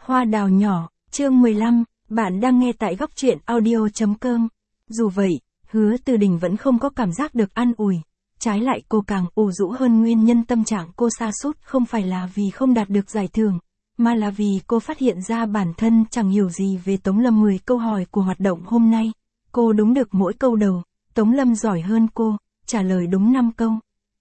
Hoa đào nhỏ, chương 15, bạn đang nghe tại góc truyện audio.com. Dù vậy, Hứa Từ Đình vẫn không có cảm giác được an ủi. Trái lại cô càng ủ rũ hơn. Nguyên nhân tâm trạng cô sa sút không phải là vì không đạt được giải thưởng, mà là vì cô phát hiện ra bản thân chẳng hiểu gì về Tống Lâm. 10 câu hỏi của hoạt động hôm nay, cô đúng được mỗi câu đầu, Tống Lâm giỏi hơn cô, trả lời đúng 5 câu.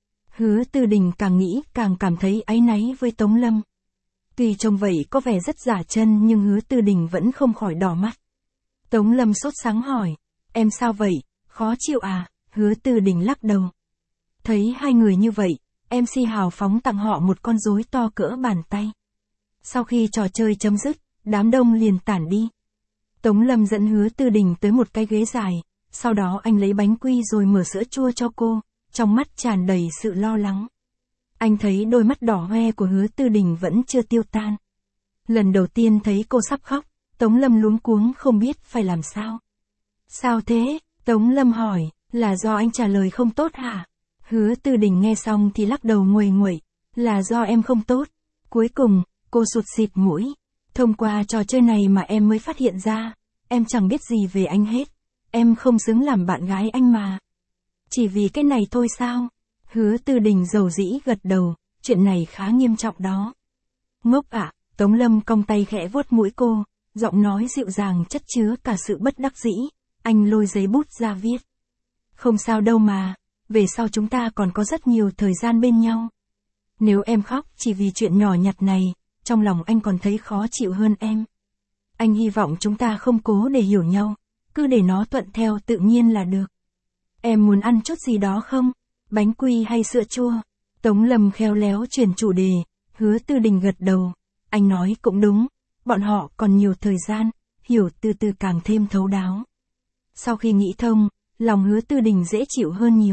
Hứa Từ Đình càng nghĩ càng cảm thấy áy náy với Tống Lâm. Tuy trông vậy có vẻ rất giả chân nhưng Hứa Từ Đình vẫn không khỏi đỏ mắt. Tống Lâm sốt sắng hỏi, em sao vậy, khó chịu à? Hứa Từ Đình lắc đầu. Thấy hai người như vậy, MC hào phóng tặng họ một con rối to cỡ bàn tay. Sau khi trò chơi chấm dứt, đám đông liền tản đi. Tống Lâm dẫn Hứa Từ Đình tới một cái ghế dài, sau đó anh lấy bánh quy rồi mở sữa chua cho cô, trong mắt tràn đầy sự lo lắng. Anh thấy đôi mắt đỏ hoe của Hứa Từ Đình vẫn chưa tiêu tan. Lần đầu tiên thấy cô sắp khóc, Tống Lâm luống cuống không biết phải làm sao. Sao thế? Tống Lâm hỏi, là do anh trả lời không tốt hả? Hứa Từ Đình nghe xong thì lắc đầu nguầy nguậy, là do em không tốt. Cuối cùng, cô sụt sịt mũi. Thông qua trò chơi này mà em mới phát hiện ra, em chẳng biết gì về anh hết. Em không xứng làm bạn gái anh mà. Chỉ vì cái này thôi sao? Hứa Từ Đình dầu dĩ gật đầu, chuyện này khá nghiêm trọng đó. Ngốc ạ, Tống Lâm cong tay khẽ vuốt mũi cô, giọng nói dịu dàng chất chứa cả sự bất đắc dĩ. Anh lôi giấy bút ra viết. Không sao đâu mà, về sau chúng ta còn có rất nhiều thời gian bên nhau. Nếu em khóc chỉ vì chuyện nhỏ nhặt này, trong lòng anh còn thấy khó chịu hơn em. Anh hy vọng chúng ta không cố để hiểu nhau, cứ để nó thuận theo tự nhiên là được. Em muốn ăn chút gì đó không? Bánh quy hay sữa chua? Tống Lâm khéo léo chuyển chủ đề. Hứa Từ Đình gật đầu. Anh nói cũng đúng, bọn họ còn nhiều thời gian, hiểu từ từ càng thêm thấu đáo. Sau khi nghĩ thông, lòng Hứa Từ Đình dễ chịu hơn nhiều.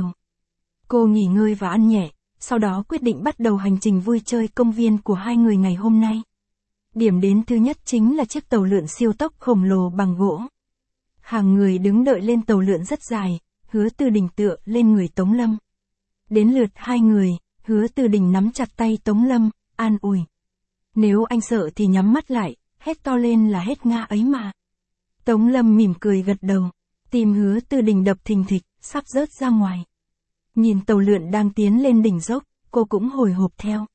Cô nghỉ ngơi và ăn nhẹ, sau đó quyết định bắt đầu hành trình vui chơi công viên của hai người ngày hôm nay. Điểm đến thứ nhất chính là chiếc tàu lượn siêu tốc khổng lồ bằng gỗ. Hàng người đứng đợi lên tàu lượn rất dài, Hứa Từ Đình tựa lên người Tống Lâm. Đến lượt hai người, Hứa Từ Đình nắm chặt tay Tống Lâm, an ủi. Nếu anh sợ thì nhắm mắt lại, hét to lên là hết nga ấy mà. Tống Lâm mỉm cười gật đầu, tim Hứa Từ Đình đập thình thịch, sắp rớt ra ngoài. Nhìn tàu lượn đang tiến lên đỉnh dốc, cô cũng hồi hộp theo.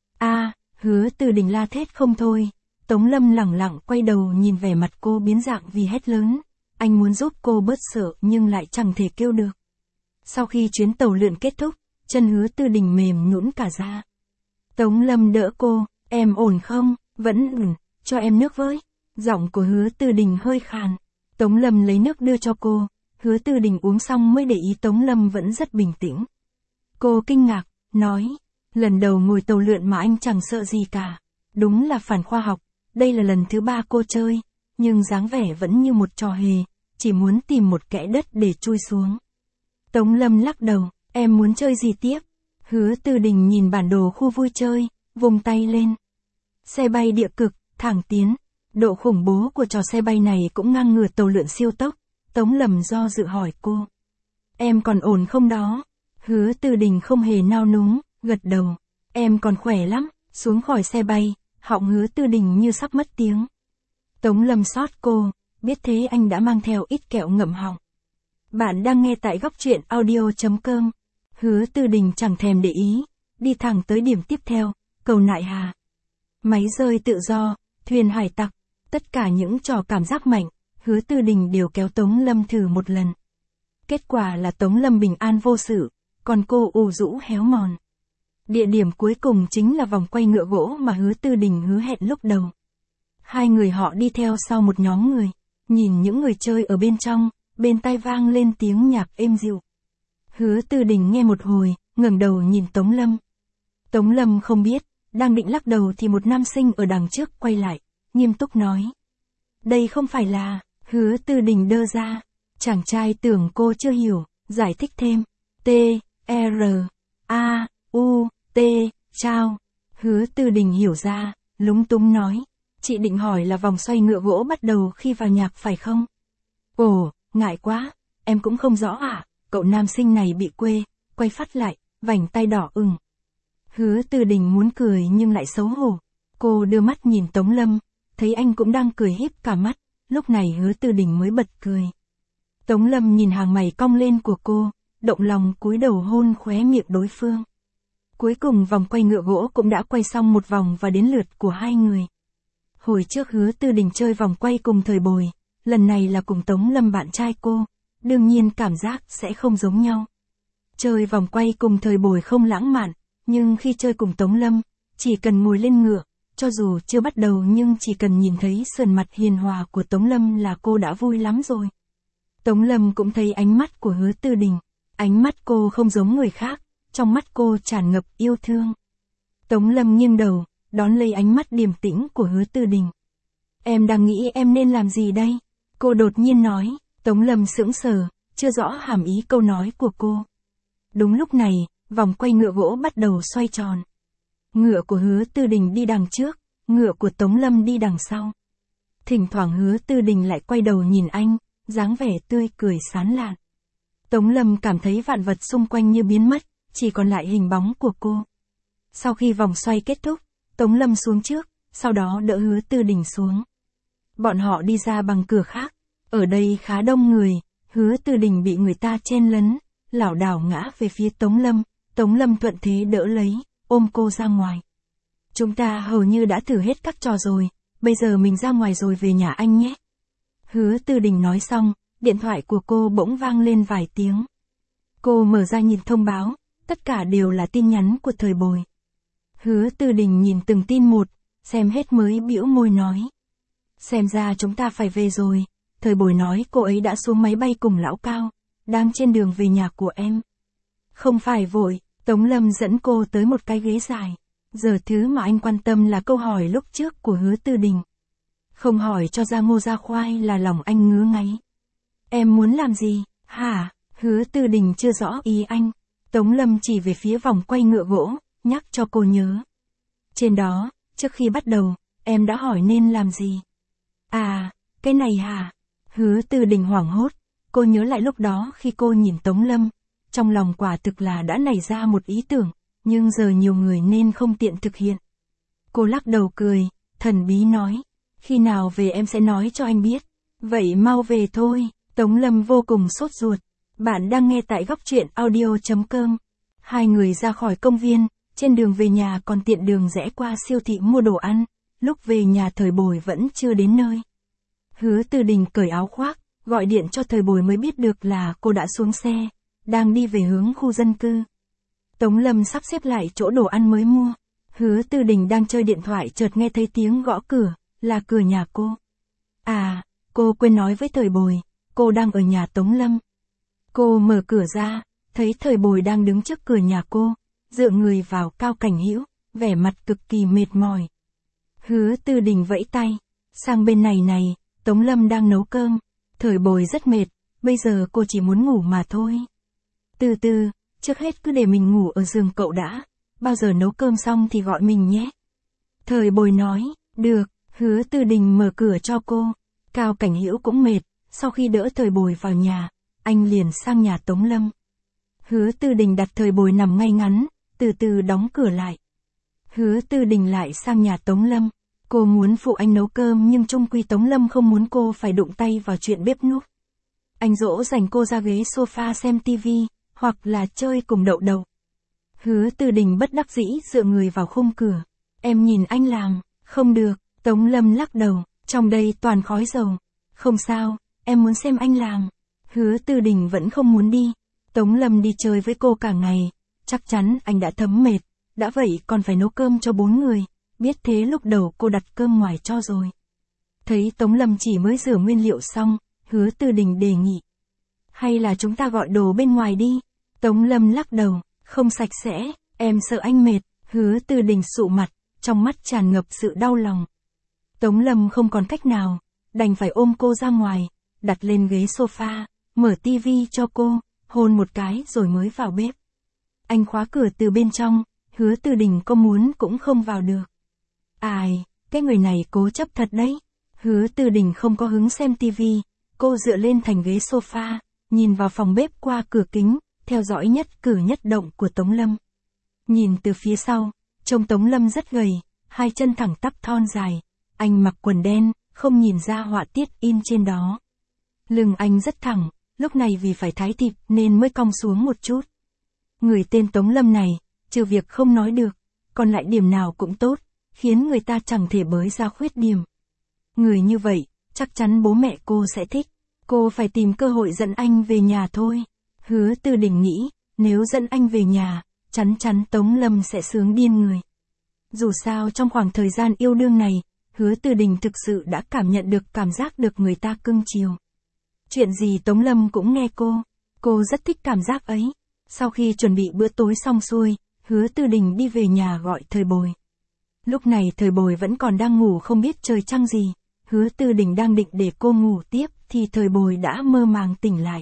Hứa Từ Đình la thét không thôi. Tống Lâm lẳng lặng quay đầu nhìn vẻ mặt cô biến dạng vì hét lớn. Anh muốn giúp cô bớt sợ nhưng lại chẳng thể kêu được. Sau khi chuyến tàu lượn kết thúc, chân Hứa Từ Đình mềm nhũn cả ra. Tống Lâm đỡ cô, em ổn không? Vẫn cho em nước với. Giọng của Hứa Từ Đình hơi khàn. Tống Lâm lấy nước đưa cho cô. Hứa Từ Đình uống xong mới để ý Tống Lâm vẫn rất bình tĩnh. Cô kinh ngạc, nói, lần đầu ngồi tàu lượn mà anh chẳng sợ gì cả. Đúng là phản khoa học, đây là lần thứ 3 cô chơi, nhưng dáng vẻ vẫn như một trò hề, chỉ muốn tìm một kẽ đất để chui xuống. Tống Lâm lắc đầu, em muốn chơi gì tiếp? Hứa Từ Đình nhìn bản đồ khu vui chơi, vùng tay lên. Xe bay địa cực, thẳng tiến. Độ khủng bố của trò xe bay này cũng ngang ngửa tàu lượn siêu tốc. Tống Lâm do dự hỏi cô. Em còn ổn không đó? Hứa Từ Đình không hề nao núng, gật đầu. Em còn khỏe lắm. Xuống khỏi xe bay, họng Hứa Từ Đình như sắp mất tiếng. Tống Lâm xót cô, biết thế anh đã mang theo ít kẹo ngậm họng. Bạn đang nghe tại góc truyện audio.com. Hứa Từ Đình chẳng thèm để ý, đi thẳng tới điểm tiếp theo, cầu Nại Hà. Máy rơi tự do, thuyền hải tặc, tất cả những trò cảm giác mạnh, Hứa Từ Đình đều kéo Tống Lâm thử một lần. Kết quả là Tống Lâm bình an vô sự, còn cô ù rũ héo mòn. Địa điểm cuối cùng chính là vòng quay ngựa gỗ mà Hứa Từ Đình hứa hẹn lúc đầu. Hai người họ đi theo sau một nhóm người, nhìn những người chơi ở bên trong, bên tai vang lên tiếng nhạc êm dịu. Hứa Từ Đình nghe một hồi, ngẩng đầu nhìn Tống Lâm. Tống Lâm không biết, đang định lắc đầu thì một nam sinh ở đằng trước quay lại, nghiêm túc nói. Đây không phải là, Hứa Từ Đình đơ ra. Chàng trai tưởng cô chưa hiểu, giải thích thêm. T-R-A-U-T, chao. Hứa Từ Đình hiểu ra, lúng túng nói. Chị định hỏi là vòng xoay ngựa gỗ bắt đầu khi vào nhạc phải không? Ồ, ngại quá, em cũng không rõ ạ. Cậu nam sinh này bị quê, quay phát lại, vành tay đỏ ửng. Hứa Từ Đình muốn cười nhưng lại xấu hổ. Cô đưa mắt nhìn Tống Lâm, thấy anh cũng đang cười híp cả mắt, lúc này Hứa Tư Đình mới bật cười. Tống Lâm nhìn hàng mày cong lên của cô, động lòng cúi đầu hôn khóe miệng đối phương. Cuối cùng vòng quay ngựa gỗ cũng đã quay xong một vòng và đến lượt của hai người. Hồi trước Hứa Tư Đình chơi vòng quay cùng Thời Bồi, lần này là cùng Tống Lâm bạn trai cô, đương nhiên cảm giác sẽ không giống nhau. Chơi vòng quay cùng Thời Bồi không lãng mạn, nhưng khi chơi cùng Tống Lâm, chỉ cần ngồi lên ngựa, cho dù chưa bắt đầu nhưng chỉ cần nhìn thấy sườn mặt hiền hòa của Tống Lâm là cô đã vui lắm rồi. Tống Lâm cũng thấy ánh mắt của Hứa Tư Đình, ánh mắt cô không giống người khác, trong mắt cô tràn ngập yêu thương. Tống Lâm nghiêng đầu, đón lấy ánh mắt điềm tĩnh của Hứa Tư Đình. Em đang nghĩ em nên làm gì đây? Cô đột nhiên nói. Tống Lâm sững sờ, chưa rõ hàm ý câu nói của cô. Đúng lúc này, vòng quay ngựa gỗ bắt đầu xoay tròn. Ngựa của Hứa Tư Đình đi đằng trước, ngựa của Tống Lâm đi đằng sau. Thỉnh thoảng Hứa Tư Đình lại quay đầu nhìn anh, dáng vẻ tươi cười sán lạn. Tống Lâm cảm thấy vạn vật xung quanh như biến mất, chỉ còn lại hình bóng của cô. Sau khi vòng xoay kết thúc, Tống Lâm xuống trước, sau đó đỡ Hứa Tư Đình xuống. Bọn họ đi ra bằng cửa khác, ở đây khá đông người, Hứa Tư Đình bị người ta chen lấn, lảo đảo ngã về phía Tống Lâm, Tống Lâm thuận thế đỡ lấy, ôm cô ra ngoài. Chúng ta hầu như đã thử hết các trò rồi, bây giờ mình ra ngoài rồi về nhà anh nhé. Hứa Tư Đình nói xong, điện thoại của cô bỗng vang lên vài tiếng. Cô mở ra nhìn thông báo, tất cả đều là tin nhắn của Thời Bồi. Hứa Tư Đình nhìn từng tin một, xem hết mới bĩu môi nói. Xem ra chúng ta phải về rồi, Thời Bồi nói cô ấy đã xuống máy bay cùng Lão Cao, đang trên đường về nhà của em. Không phải vội, Tống Lâm dẫn cô tới một cái ghế dài. Giờ thứ mà anh quan tâm là câu hỏi lúc trước của Hứa Tư Đình. Không hỏi cho ra ngô ra khoai là lòng anh ngứa ngáy. Em muốn làm gì, hả? Hứa Tư Đình chưa rõ ý anh. Tống Lâm chỉ về phía vòng quay ngựa gỗ, nhắc cho cô nhớ. Trên đó, trước khi bắt đầu, em đã hỏi nên làm gì? À, cái này hả? Hứa Tư Đình hoảng hốt, cô nhớ lại lúc đó khi cô nhìn Tống Lâm, trong lòng quả thực là đã nảy ra một ý tưởng, nhưng giờ nhiều người nên không tiện thực hiện. Cô lắc đầu cười, thần bí nói, khi nào về em sẽ nói cho anh biết. Vậy mau về thôi. Tống Lâm vô cùng sốt ruột. Bạn đang nghe tại góc truyện audio.com. Hai người ra khỏi công viên, trên đường về nhà còn tiện đường rẽ qua siêu thị mua đồ ăn. Lúc về nhà Thời Bồi vẫn chưa đến nơi. Hứa Tư Đình cởi áo khoác, gọi điện cho Thời Bồi mới biết được là cô đã xuống xe, đang đi về hướng khu dân cư. Tống Lâm sắp xếp lại chỗ đồ ăn mới mua. Hứa Tư Đình đang chơi điện thoại chợt nghe thấy tiếng gõ cửa, là cửa nhà cô. À, cô quên nói với Thời Bồi, cô đang ở nhà Tống Lâm. Cô mở cửa ra, thấy Thời Bồi đang đứng trước cửa nhà cô, dựa người vào Cao Cảnh Hữu, vẻ mặt cực kỳ mệt mỏi. Hứa Tư Đình vẫy tay, sang bên này này, Tống Lâm đang nấu cơm. Thời Bồi rất mệt, bây giờ cô chỉ muốn ngủ mà thôi. Từ từ, trước hết cứ để mình ngủ ở giường cậu đã, bao giờ nấu cơm xong thì gọi mình nhé. Thời Bồi nói, được. Hứa Tư Đình mở cửa cho cô. Cao Cảnh Hữu cũng mệt, sau khi đỡ Thời Bồi vào nhà, anh liền sang nhà Tống Lâm. Hứa Tư Đình đặt Thời Bồi nằm ngay ngắn, từ từ đóng cửa lại. Hứa Tư Đình lại sang nhà Tống Lâm. Cô muốn phụ anh nấu cơm nhưng chung quy Tống Lâm không muốn cô phải đụng tay vào chuyện bếp núc. Anh dỗ dành cô ra ghế sofa xem tivi, hoặc là chơi cùng Đậu Đậu. Hứa Tư Đình bất đắc dĩ dựa người vào khung cửa. Em nhìn anh làm, không được. Tống Lâm lắc đầu, trong đây toàn khói dầu. Không sao, em muốn xem anh làm. Hứa Tư Đình vẫn không muốn đi. Tống Lâm đi chơi với cô cả ngày, chắc chắn anh đã thấm mệt, đã vậy còn phải nấu cơm cho 4 người, biết thế lúc đầu cô đặt cơm ngoài cho rồi. Thấy Tống Lâm chỉ mới rửa nguyên liệu xong, Hứa Tư Đình đề nghị. Hay là chúng ta gọi đồ bên ngoài đi. Tống Lâm lắc đầu, không sạch sẽ, em sợ anh mệt. Hứa Tư Đình sụ mặt, trong mắt tràn ngập sự đau lòng. Tống Lâm không còn cách nào, đành phải ôm cô ra ngoài, đặt lên ghế sofa, mở tivi cho cô, hôn một cái rồi mới vào bếp. Anh khóa cửa từ bên trong, Hứa Tư Đình có muốn cũng không vào được. Ai, cái người này cố chấp thật đấy. Hứa Tư Đình không có hứng xem tivi, cô dựa lên thành ghế sofa, nhìn vào phòng bếp qua cửa kính, theo dõi nhất cử nhất động của Tống Lâm. Nhìn từ phía sau, trông Tống Lâm rất gầy, hai chân thẳng tắp thon dài, anh mặc quần đen, không nhìn ra họa tiết in trên đó. Lưng anh rất thẳng, lúc này vì phải thái thịt nên mới cong xuống một chút. Người tên Tống Lâm này, trừ việc không nói được, còn lại điểm nào cũng tốt, khiến người ta chẳng thể bới ra khuyết điểm. Người như vậy, chắc chắn bố mẹ cô sẽ thích. Cô phải tìm cơ hội dẫn anh về nhà thôi. Hứa Tư Đình nghĩ, nếu dẫn anh về nhà, chắn chắn Tống Lâm sẽ sướng điên người. Dù sao trong khoảng thời gian yêu đương này, Hứa Tư Đình thực sự đã cảm nhận được cảm giác được người ta cưng chiều. Chuyện gì Tống Lâm cũng nghe cô rất thích cảm giác ấy. Sau khi chuẩn bị bữa tối xong xuôi, Hứa Tư Đình đi về nhà gọi Thời Bồi. Lúc này Thời Bồi vẫn còn đang ngủ không biết trời trăng gì. Hứa Tư Đình đang định để cô ngủ tiếp thì Thời Bồi đã mơ màng tỉnh lại.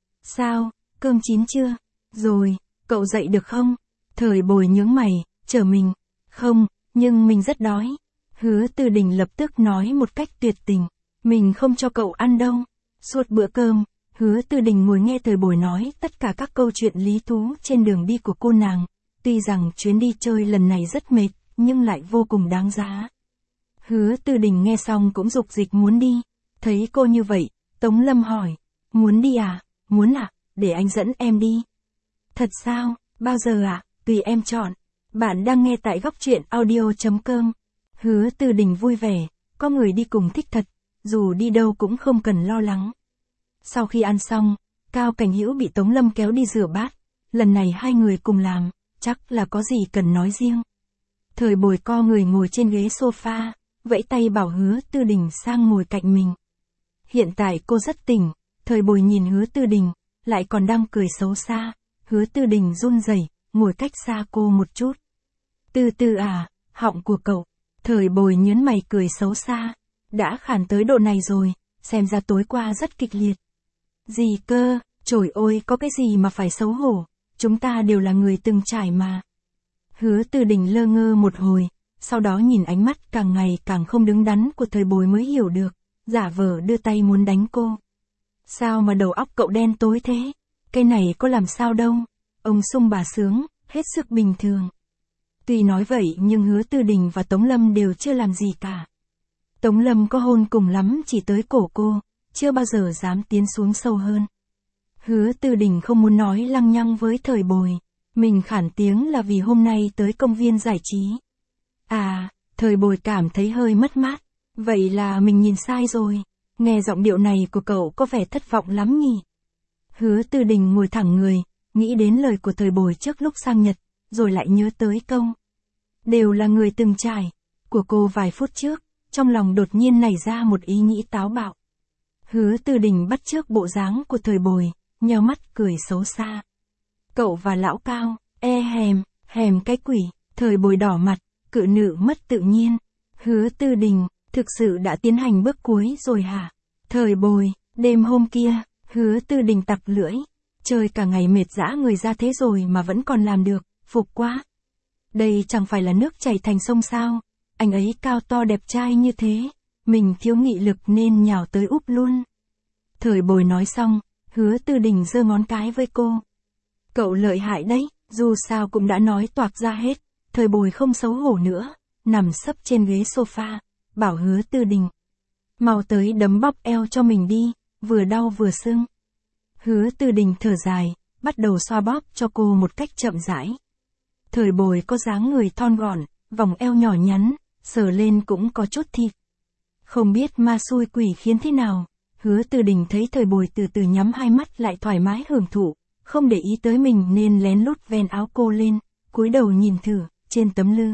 Sao, cơm chín chưa? Rồi, cậu dậy được không? Thời Bồi nhướng mày, trở mình. Không, nhưng mình rất đói. Hứa Tư Đình lập tức nói một cách tuyệt tình. Mình không cho cậu ăn đâu. Suốt bữa cơm, Hứa Tư Đình ngồi nghe Thời Bồi nói tất cả các câu chuyện lý thú trên đường đi của cô nàng. Tuy rằng chuyến đi chơi lần này rất mệt, nhưng lại vô cùng đáng giá. Hứa Tư Đình nghe xong cũng dục dịch muốn đi. Thấy cô như vậy, Tống Lâm hỏi. Muốn đi à? Muốn à? Để anh dẫn em đi. Thật sao? Bao giờ ạ? Tùy em chọn. Bạn đang nghe tại góc truyện audio.com. Hứa Tư Đình vui vẻ, có người đi cùng thích thật, dù đi đâu cũng không cần lo lắng. Sau khi ăn xong, Cao Cảnh Hữu bị Tống Lâm kéo đi rửa bát. Lần này hai người cùng làm, chắc là có gì cần nói riêng. Thời Bồi co người ngồi trên ghế sofa, vẫy tay bảo Hứa Tư Đình sang ngồi cạnh mình. Hiện tại cô rất tỉnh, Thời Bồi nhìn Hứa Tư Đình, lại còn đang cười xấu xa. Hứa Tư Đình run rẩy, ngồi cách xa cô một chút. Từ từ à, họng của cậu. Thời Bồi nhớn mày cười xấu xa. Đã khản tới độ này rồi, xem ra tối qua rất kịch liệt. Gì cơ, trời ơi có cái gì mà phải xấu hổ, chúng ta đều là người từng trải mà. Hứa Tư Đình lơ ngơ một hồi, sau đó nhìn ánh mắt càng ngày càng không đứng đắn của Thời Bồi mới hiểu được, giả vờ đưa tay muốn đánh cô. Sao mà đầu óc cậu đen tối thế? Cái này có làm sao đâu. Ông sung bà sướng, hết sức bình thường. Tuy nói vậy nhưng Hứa Tư Đình và Tống Lâm đều chưa làm gì cả. Tống Lâm có hôn cùng lắm chỉ tới cổ cô, chưa bao giờ dám tiến xuống sâu hơn. Hứa Tư Đình không muốn nói lăng nhăng với Thời Bồi. Mình khản tiếng là vì hôm nay tới công viên giải trí. À, Thời Bồi cảm thấy hơi mất mát. Vậy là mình nhìn sai rồi. Nghe giọng điệu này của cậu có vẻ thất vọng lắm nhỉ. Hứa Tư Đình ngồi thẳng người, nghĩ đến lời của Thời Bồi trước lúc sang Nhật, rồi lại nhớ tới câu. Đều là người từng trải, của cô vài phút trước, trong lòng đột nhiên nảy ra một ý nghĩ táo bạo. Hứa Tư Đình bắt chước bộ dáng của Thời Bồi, nheo mắt cười xấu xa. Cậu và lão Cao, hèm cái quỷ. Thời Bồi đỏ mặt, cự nữ mất tự nhiên. Hứa Tư Đình, thực sự đã tiến hành bước cuối rồi hả? Thời Bồi, đêm hôm kia, Hứa Tư Đình tặc lưỡi. Chơi cả ngày mệt dã người ra thế rồi mà vẫn còn làm được, phục quá. Đây chẳng phải là nước chảy thành sông sao? Anh ấy cao to đẹp trai như thế, mình thiếu nghị lực nên nhào tới úp luôn. Thời Bồi nói xong, Hứa Tư Đình giơ ngón cái với cô. Cậu lợi hại đấy, dù sao cũng đã nói toạc ra hết. Thời Bồi không xấu hổ nữa, nằm sấp trên ghế sofa, bảo Hứa Tư Đình. Mau tới đấm bóp eo cho mình đi, vừa đau vừa sưng. Hứa Tư Đình thở dài, bắt đầu xoa bóp cho cô một cách chậm rãi. Thời Bồi có dáng người thon gọn, vòng eo nhỏ nhắn, sờ lên cũng có chút thịt. Không biết ma xui quỷ khiến thế nào, Hứa Tư Đình thấy Thời Bồi từ từ nhắm hai mắt lại thoải mái hưởng thụ, không để ý tới mình nên lén lút ven áo cô lên, cúi đầu nhìn thử, trên tấm lư.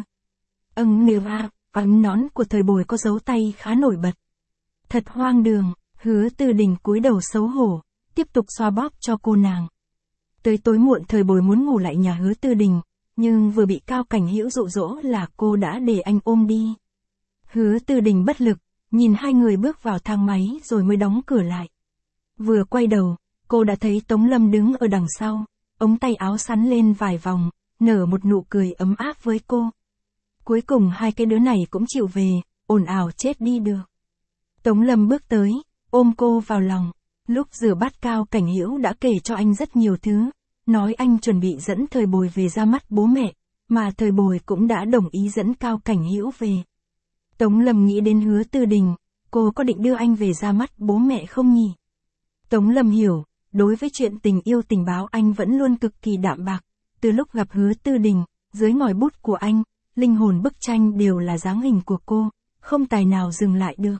Ấn nón của Thời Bồi có dấu tay khá nổi bật. Thật hoang đường, Hứa Tư Đình cúi đầu xấu hổ, tiếp tục xoa bóp cho cô nàng. Tới tối muộn Thời Bồi muốn ngủ lại nhà Hứa Tư Đình, nhưng vừa bị Cao Cảnh Hữu dụ dỗ là cô đã để anh ôm đi. Hứa Tư Đình bất lực, nhìn hai người bước vào thang máy rồi mới đóng cửa lại. Vừa quay đầu, cô đã thấy Tống Lâm đứng ở đằng sau, ống tay áo sắn lên vài vòng, nở một nụ cười ấm áp với cô. Cuối cùng hai cái đứa này cũng chịu về, ồn ào chết đi được. Tống Lâm bước tới, ôm cô vào lòng. Lúc rửa bát Cao Cảnh Hữu đã kể cho anh rất nhiều thứ, nói anh chuẩn bị dẫn Thời Bồi về ra mắt bố mẹ, mà Thời Bồi cũng đã đồng ý dẫn Cao Cảnh Hữu về. Tống Lâm nghĩ đến Hứa Tư Đình, cô có định đưa anh về ra mắt bố mẹ không nhỉ? Tống Lâm hiểu, đối với chuyện tình yêu tình báo anh vẫn luôn cực kỳ đạm bạc. Từ lúc gặp Hứa Tư Đình, dưới ngòi bút của anh, linh hồn bức tranh đều là dáng hình của cô, không tài nào dừng lại được.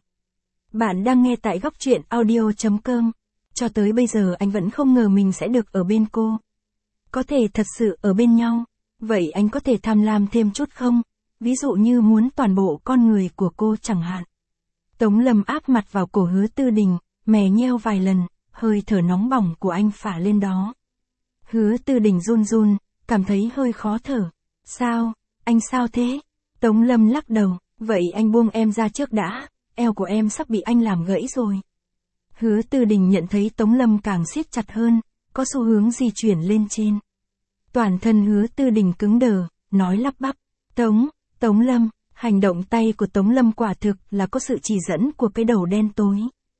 Bạn đang nghe tại góc truyện audio.com. Cho tới bây giờ anh vẫn không ngờ mình sẽ được ở bên cô. Có thể thật sự ở bên nhau, vậy anh có thể tham lam thêm chút không? Ví dụ như muốn toàn bộ con người của cô chẳng hạn. Tống Lâm áp mặt vào cổ Hứa Tư Đình, mè nheo vài lần, hơi thở nóng bỏng của anh phả lên đó. Hứa Tư Đình run run, cảm thấy hơi khó thở. Sao, anh sao thế? Tống Lâm lắc đầu, vậy anh buông em ra trước đã, eo của em sắp bị anh làm gãy rồi. Hứa Tư Đình nhận thấy Tống Lâm càng siết chặt hơn, có xu hướng di chuyển lên trên. Toàn thân Hứa Tư Đình cứng đờ, nói lắp bắp, Tống Lâm, hành động tay của Tống Lâm quả thực là có sự chỉ dẫn của cái đầu đen tối.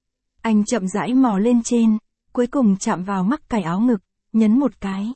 Anh chậm rãi mò lên trên, cuối cùng chạm vào mắc cài áo ngực, nhấn một cái.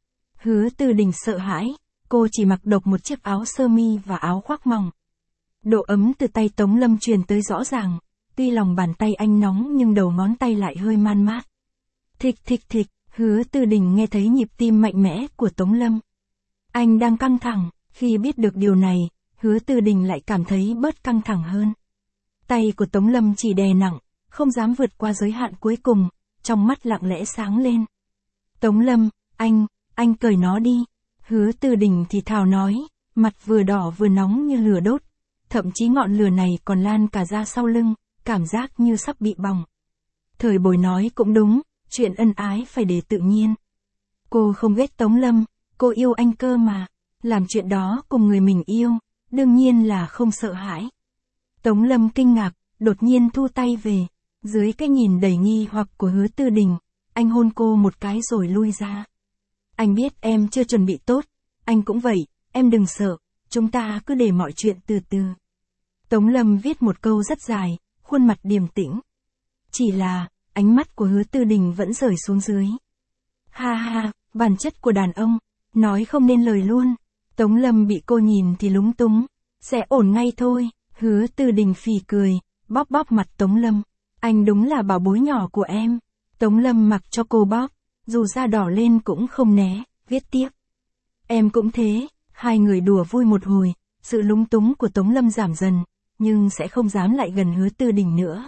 Hứa Tư Đình sợ hãi, cô chỉ mặc độc một chiếc áo sơ mi và áo khoác mỏng. Độ ấm từ tay Tống Lâm truyền tới rõ ràng, tuy lòng bàn tay anh nóng nhưng đầu ngón tay lại hơi man mát. Thịch thịch thịch, Hứa Tư Đình nghe thấy nhịp tim mạnh mẽ của Tống Lâm. Anh đang căng thẳng, khi biết được điều này, Hứa Tư Đình lại cảm thấy bớt căng thẳng hơn. Tay của Tống Lâm chỉ đè nặng, không dám vượt qua giới hạn cuối cùng, trong mắt lặng lẽ sáng lên. Tống Lâm, anh cởi nó đi. Hứa Tư Đình thì thào nói, mặt vừa đỏ vừa nóng như lửa đốt, thậm chí ngọn lửa này còn lan cả ra sau lưng, cảm giác như sắp bị bỏng. Thời Bồi nói cũng đúng, chuyện ân ái phải để tự nhiên. Cô không ghét Tống Lâm, cô yêu anh cơ mà, làm chuyện đó cùng người mình yêu, đương nhiên là không sợ hãi. Tống Lâm kinh ngạc, đột nhiên thu tay về, dưới cái nhìn đầy nghi hoặc của Hứa Tư Đình, anh hôn cô một cái rồi lui ra. Anh biết em chưa chuẩn bị tốt, anh cũng vậy, em đừng sợ, chúng ta cứ để mọi chuyện từ từ. Tống Lâm viết một câu rất dài, khuôn mặt điềm tĩnh. Chỉ là, ánh mắt của Hứa Tư Đình vẫn rời xuống dưới. Ha ha, bản chất của đàn ông, nói không nên lời luôn. Tống Lâm bị cô nhìn thì lúng túng, sẽ ổn ngay thôi. Hứa Tư Đình phì cười, bóp bóp mặt Tống Lâm. Anh đúng là bảo bối nhỏ của em. Tống Lâm mặc cho cô bóp, dù da đỏ lên cũng không né, viết tiếp. Em cũng thế, hai người đùa vui một hồi, sự lúng túng của Tống Lâm giảm dần, nhưng sẽ không dám lại gần Hứa Tư Đình nữa.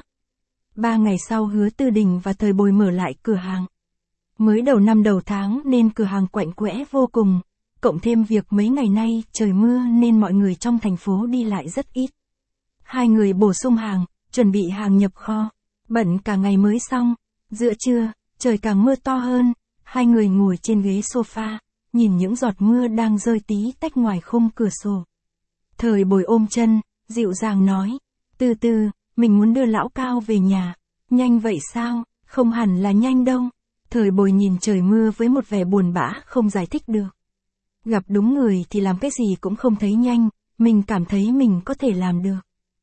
3 ngày sau Hứa Tư Đình và Thời Bồi mở lại cửa hàng. Mới đầu năm đầu tháng nên cửa hàng quạnh quẽ vô cùng, cộng thêm việc mấy ngày nay trời mưa nên mọi người trong thành phố đi lại rất ít. Hai người bổ sung hàng, chuẩn bị hàng nhập kho, bận cả ngày mới xong. Giữa trưa, trời càng mưa to hơn, hai người ngồi trên ghế sofa, nhìn những giọt mưa đang rơi tí tách ngoài khung cửa sổ. Thời Bồi ôm chân, dịu dàng nói, từ từ, mình muốn đưa lão Cao về nhà. Nhanh vậy sao? Không hẳn là nhanh đâu. Thời Bồi nhìn trời mưa với một vẻ buồn bã không giải thích được. Gặp đúng người thì làm cái gì cũng không thấy nhanh, mình cảm thấy mình có thể làm được.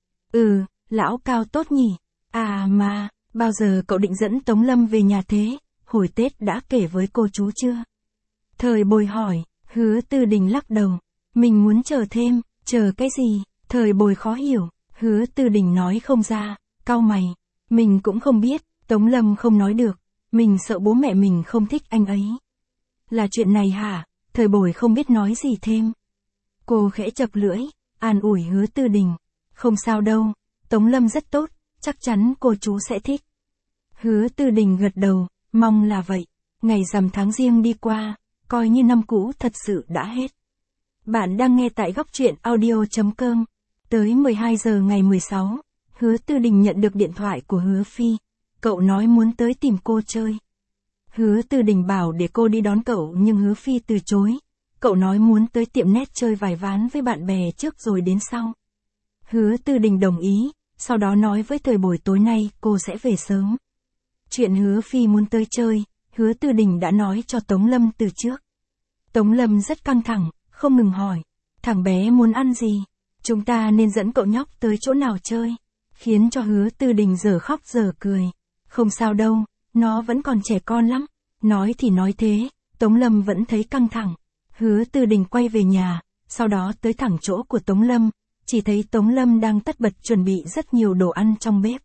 Lão Cao tốt nhỉ? À mà, bao giờ cậu định dẫn Tống Lâm về nhà thế? Hồi Tết đã kể với cô chú chưa? Thời Bồi hỏi. Hứa Tư Đình lắc đầu. Mình muốn chờ thêm, chờ cái gì? Thời Bồi khó hiểu. Hứa Tư Đình nói không ra, cau mày. Mình cũng không biết, Tống Lâm không nói được. Mình sợ bố mẹ mình không thích anh ấy. Là chuyện này hả? Thời Bồi không biết nói gì thêm. Cô khẽ chập lưỡi, an ủi Hứa Tư Đình. Không sao đâu, Tống Lâm rất tốt, chắc chắn cô chú sẽ thích. Hứa Tư Đình gật đầu, mong là vậy. Ngày rằm tháng Giêng đi qua, coi như năm cũ thật sự đã hết. Bạn đang nghe tại góc truyện audio.com. Tới 12 giờ ngày 16, Hứa Tư Đình nhận được điện thoại của Hứa Phi. Cậu nói muốn tới tìm cô chơi. Hứa Tư Đình bảo để cô đi đón cậu nhưng Hứa Phi từ chối. Cậu nói muốn tới tiệm net chơi vài ván với bạn bè trước rồi đến sau. Hứa Tư Đình đồng ý, sau đó nói với Thời Bồi tối nay cô sẽ về sớm. Chuyện Hứa Phi muốn tới chơi, Hứa Tư Đình đã nói cho Tống Lâm từ trước. Tống Lâm rất căng thẳng, không ngừng hỏi. Thằng bé muốn ăn gì? Chúng ta nên dẫn cậu nhóc tới chỗ nào chơi? Khiến cho Hứa Tư Đình giờ khóc giờ cười. Không sao đâu, nó vẫn còn trẻ con lắm. Nói thì nói thế, Tống Lâm vẫn thấy căng thẳng. Hứa Tư Đình quay về nhà, sau đó tới thẳng chỗ của Tống Lâm. chỉ thấy Tống Lâm đang tất bật chuẩn bị rất nhiều đồ ăn trong bếp.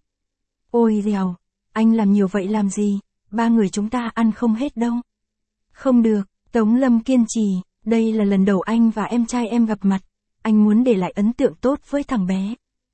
Ôi dèo, anh làm nhiều vậy làm gì, 3 người chúng ta ăn không hết đâu. Không được, Tống Lâm kiên trì, đây là lần đầu anh và em trai em gặp mặt, anh muốn để lại ấn tượng tốt với thằng bé.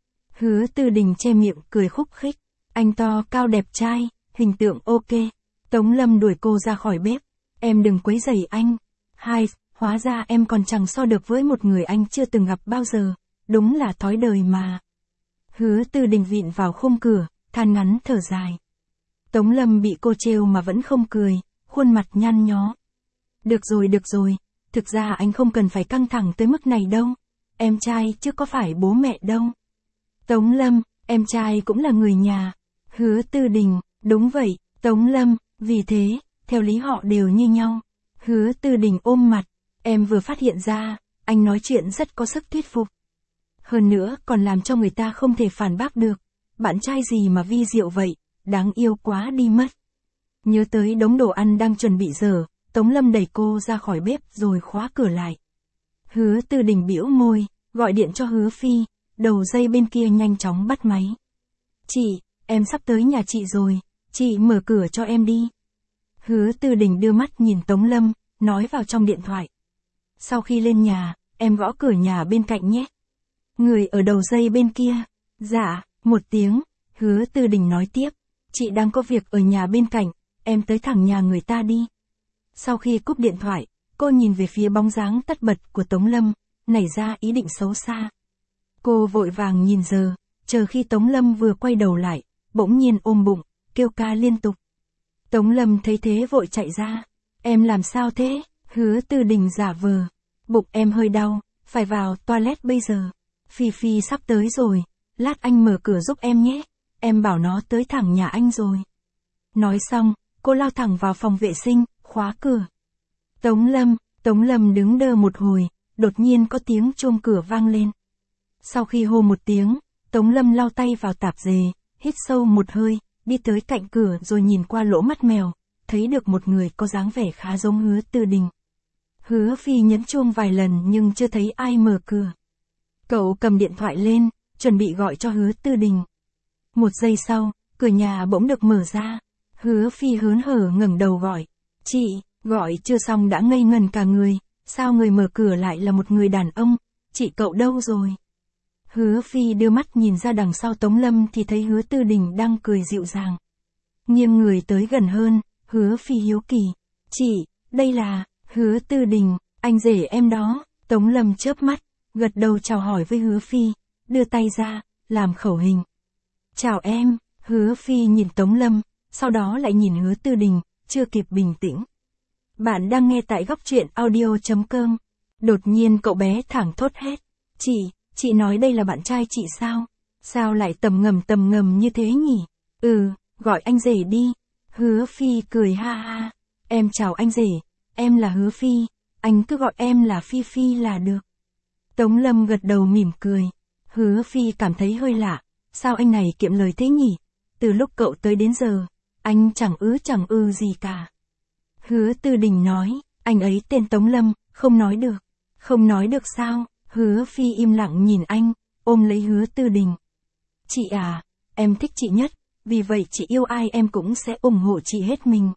Hứa Tư Đình che miệng cười khúc khích, anh to cao đẹp trai, hình tượng ok. Tống Lâm đuổi cô ra khỏi bếp, em đừng quấy rầy anh. Hai, hóa ra em còn chẳng so được với một người anh chưa từng gặp bao giờ, đúng là thói đời mà. Hứa Tư Đình vịn vào khung cửa, than ngắn thở dài. Tống Lâm bị cô trêu mà vẫn không cười, khuôn mặt nhăn nhó. Được rồi, thực ra anh không cần phải căng thẳng tới mức này đâu. Em trai chứ có phải bố mẹ đâu. Tống Lâm, em trai cũng là người nhà. Hứa Tư Đình, đúng vậy, Tống Lâm, vì thế, theo lý họ đều như nhau. Hứa Tư Đình ôm mặt, em vừa phát hiện ra, anh nói chuyện rất có sức thuyết phục. Hơn nữa còn làm cho người ta không thể phản bác được. Bạn trai gì mà vi diệu vậy, đáng yêu quá đi mất. Nhớ tới đống đồ ăn đang chuẩn bị dở, Tống Lâm đẩy cô ra khỏi bếp rồi khóa cửa lại. Hứa Tư Đình bĩu môi, gọi điện cho Hứa Phi, đầu dây bên kia nhanh chóng bắt máy. Chị, em sắp tới nhà chị rồi, chị mở cửa cho em đi. Hứa Tư Đình đưa mắt nhìn Tống Lâm, nói vào trong điện thoại. Sau khi lên nhà, em gõ cửa nhà bên cạnh nhé. Người ở đầu dây bên kia. Dạ, một tiếng, Hứa Tư Đình nói tiếp. Chị đang có việc ở nhà bên cạnh, em tới thẳng nhà người ta đi. Sau khi cúp điện thoại, cô nhìn về phía bóng dáng tất bật của Tống Lâm, nảy ra ý định xấu xa. Cô vội vàng nhìn giờ, chờ khi Tống Lâm vừa quay đầu lại, bỗng nhiên ôm bụng, kêu ca liên tục. Tống Lâm thấy thế vội chạy ra. Em làm sao thế? Hứa Tư Đình giả vờ. Bụng em hơi đau, phải vào toilet bây giờ. Phi Phi sắp tới rồi, lát anh mở cửa giúp em nhé. Em bảo nó tới thẳng nhà anh rồi. Nói xong, cô lao thẳng vào phòng vệ sinh, khóa cửa. Tống Lâm đứng đơ một hồi, đột nhiên có tiếng chuông cửa vang lên. Sau khi hô một tiếng, Tống Lâm lau tay vào tạp dề, hít sâu một hơi, đi tới cạnh cửa rồi nhìn qua lỗ mắt mèo, thấy được một người có dáng vẻ khá giống Hứa Tư Đình. Hứa Phi nhấn chuông vài lần nhưng chưa thấy ai mở cửa. Cậu cầm điện thoại lên, chuẩn bị gọi cho Hứa Tư Đình. Một giây sau, cửa nhà bỗng được mở ra. Hứa Phi hớn hở ngẩng đầu gọi. Chị, gọi chưa xong đã ngây ngần cả người, sao người mở cửa lại là một người đàn ông, chị cậu đâu rồi? Hứa Phi đưa mắt nhìn ra đằng sau Tống Lâm thì thấy Hứa Tư Đình đang cười dịu dàng. Nghiêng người tới gần hơn, Hứa Phi hiếu kỳ. Chị, đây là, Hứa Tư Đình, anh rể em đó. Tống Lâm chớp mắt, gật đầu chào hỏi với Hứa Phi, đưa tay ra, làm khẩu hình. Chào em, Hứa Phi nhìn Tống Lâm, sau đó lại nhìn Hứa Tư Đình, chưa kịp bình tĩnh. Bạn đang nghe tại góc truyện audio.com. Đột nhiên cậu bé thẳng thốt hết. Chị nói đây là bạn trai chị sao? Sao lại tầm ngầm như thế nhỉ? Gọi anh rể đi. Hứa Phi cười ha ha. Em chào anh rể, em là Hứa Phi, anh cứ gọi em là Phi Phi là được. Tống Lâm gật đầu mỉm cười. Hứa Phi cảm thấy hơi lạ, sao anh này kiệm lời thế nhỉ? Từ lúc cậu tới đến giờ, anh chẳng ư gì cả. Hứa Tư Đình nói, anh ấy tên Tống Lâm, không nói được. Không nói được sao? Hứa Phi im lặng nhìn anh, ôm lấy Hứa Tư Đình. Chị à, em thích chị nhất, vì vậy chị yêu ai em cũng sẽ ủng hộ chị hết mình.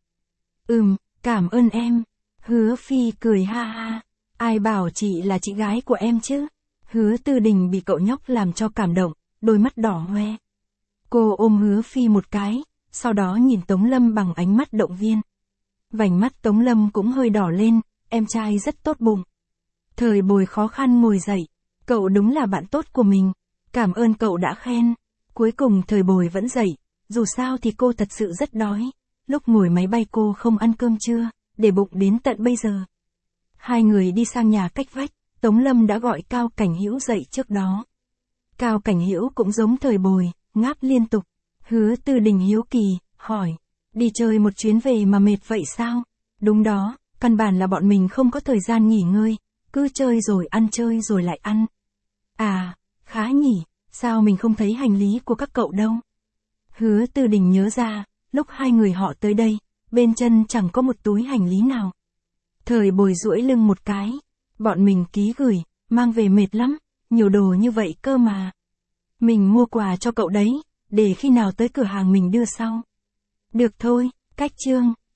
Cảm ơn em. Hứa Phi cười ha ha. Ai bảo chị là chị gái của em chứ? Hứa Tư Đình bị cậu nhóc làm cho cảm động, đôi mắt đỏ hoe. Cô ôm Hứa Phi một cái, sau đó nhìn Tống Lâm bằng ánh mắt động viên. Vành mắt Tống Lâm cũng hơi đỏ lên, em trai rất tốt bụng. Thời Bồi khó khăn ngồi dậy, cậu đúng là bạn tốt của mình, cảm ơn cậu đã khen. Cuối cùng Thời Bồi vẫn dậy, dù sao thì cô thật sự rất đói. Lúc ngồi máy bay cô không ăn cơm trưa, để bụng đến tận bây giờ. Hai người đi sang nhà cách vách, Tống Lâm đã gọi Cao Cảnh Hữu dậy trước đó. Cao Cảnh Hữu cũng giống Thời Bồi, ngáp liên tục. Hứa Tư Đình hiếu kỳ, hỏi, đi chơi một chuyến về mà mệt vậy sao? Đúng đó, căn bản là bọn mình không có thời gian nghỉ ngơi, cứ chơi rồi lại ăn. À, khá nhỉ, sao mình không thấy hành lý của các cậu đâu? Hứa Tư Đình nhớ ra, lúc hai người họ tới đây, bên chân chẳng có một túi hành lý nào. Thời Bồi duỗi lưng một cái, bọn mình ký gửi, mang về mệt lắm, nhiều đồ như vậy cơ mà. Mình mua quà cho cậu đấy, để khi nào tới cửa hàng mình đưa sau. Được thôi, cách Trương.